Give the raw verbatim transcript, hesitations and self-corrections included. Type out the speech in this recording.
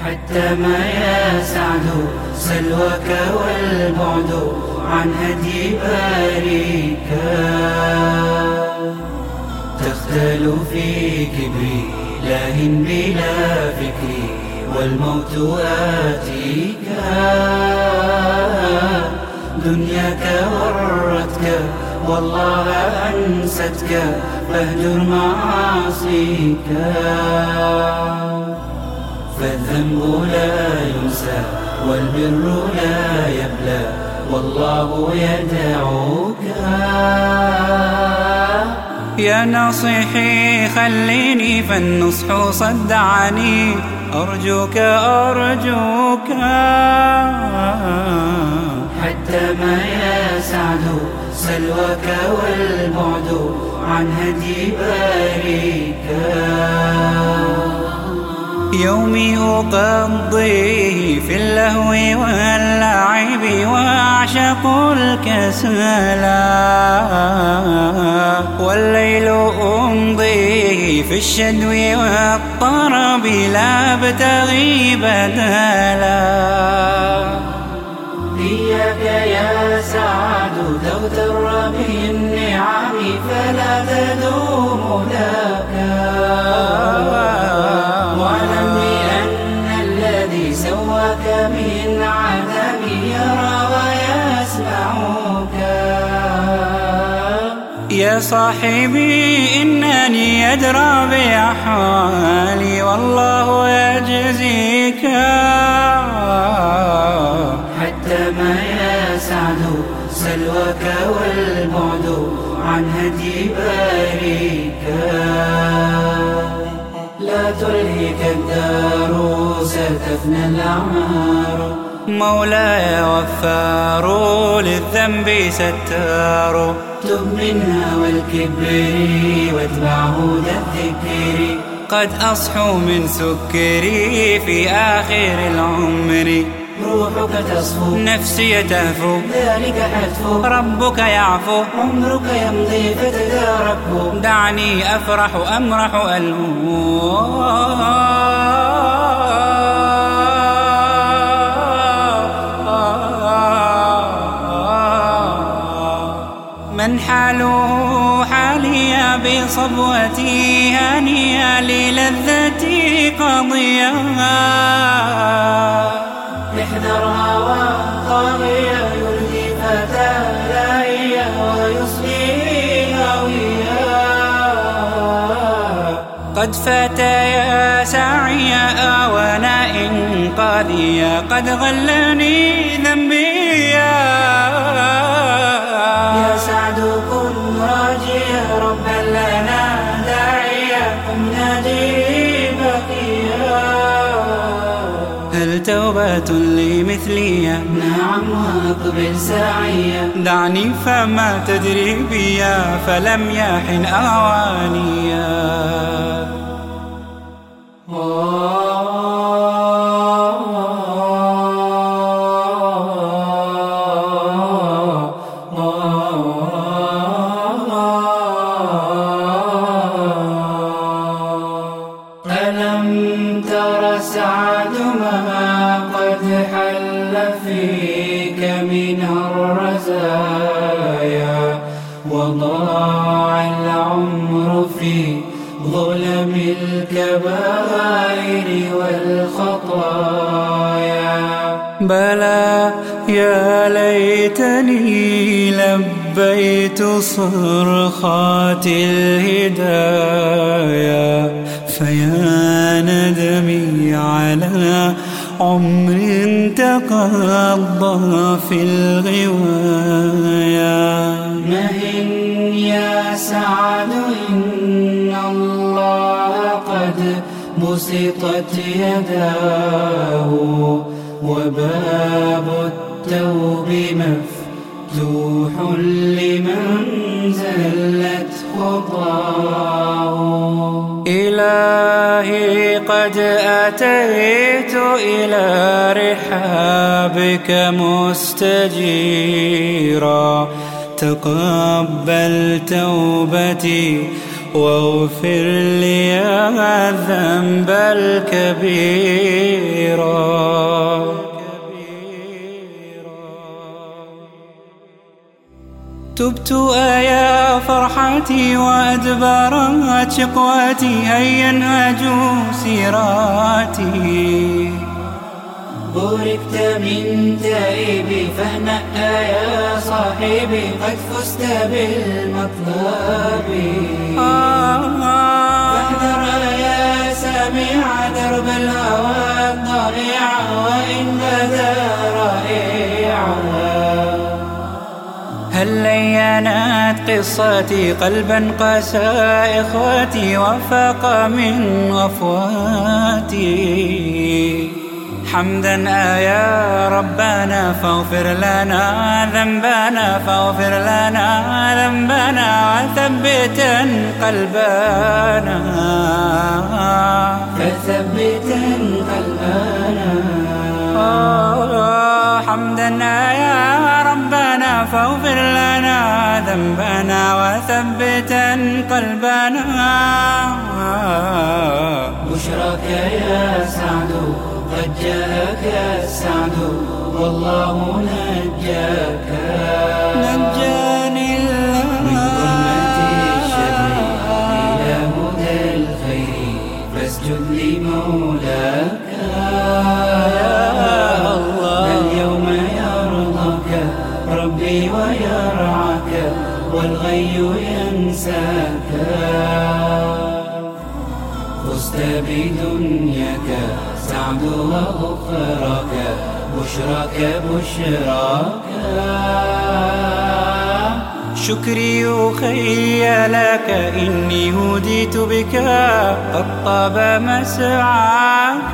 حتى ما يسعد سلوك والبعد عن هدي باريك. تختل في كبري لاه بلا فكري والموت آتيك. دنياك ورتك والله أنستك فاهجر معاصيك. فالذنب لا ينسى والبر لا يبلى والله يدعوك. يا ناصحي خليني فالنصح صدعني أرجوك أرجوك. حتى ما يسعد سلوك والبعد عن هدي باريك. يومي أقضيه في اللهو واللعب وأعشق الكسلا، والليل أمضيه في الشدو والطرب لا أبتغي بدلا. إياك يا سعد تغتر بالنعم فلا تدوم لك. واعلم بأن الذي سواك من عدم يرى ويسمعك. يا صاحبي إنني أدرى بأحوالي والله يجزيك. حتى ما يسعد سلوك والبعد عن هدي باريك. لا تلهك الدار ستفنى الأعمار. مولاي غفار للذنب ستار. تب منها والكبر واتبع هدى الذكر. قد أصحو من سكري في آخر العمر. روحك تصفو نفسي تهفو ذلك حتفو. ربك يعفو عمرك يمضي فتداركه. دعني أفرح أمرح ألهو. من حاله حالي بصبوتي هنيا للذتي قضيا. احذر هوى طاغية يرضي فتى لاهية ويصلي هويا. قد فات يا ساعيا آوانا إنقاذيا قد غلني ذنبيا. يا سعد كن راجيا ربا لنا داعيا قم نادي بقيا. هل توبة لي مثلية؟ نعم وأقبل ساعيا. دعني فما تدري بيا فلم يحن أوانيا. ألم تر سعد ما قد حل فيك من الرزايا. وضاع العمر في ظلم الكبائر والخطايا. بلى يا ليتني لبيت صرخات الهدايا. فيا ندمي على عمر تقضى في الغوايا. مهن يا سعد إن الله قد بسطت يداه. وباب التوب مفتوح لمن زلت خطاه. إلهي قد أتيت إلى رحابك مستجيرا. تقبل توبتي واغفر لي الذنب الكبير. تبت يا فرحتي وأدبرت شقوتي، هيا انهجوا سيراتي. بوركت من تائبي فاهنأ يا صاحبي، قد فزت بالمطلب. فاحذر يا سامع درب الهوى الضائع، وإن بدا رائعا. هل لينت قصتي قلبا قسى إخوتي، وفاق من غفواتي. حمدا يا ربنا فاغفر لنا ذنبنا، فاغفر لنا ذنبنا وثبتا قلبنا، فثبتا قلبنا. حمدا يا ربنا فاغفر لنا ذنبنا وثبتا قلبنا. بشراك يا سعد قد جاءك السعد، والله نجاك. نجاني الله من ظلمة الشر إلى هدى الخير، فاسجد لمولاك. يا الله اليوم يرضاك ربي ويرعاك، والغي ينساك. فزت بدنياك سعد وأخراك، بشراك بشراك. شكري أخي لك إني هديت بك، قد طاب مسعاك.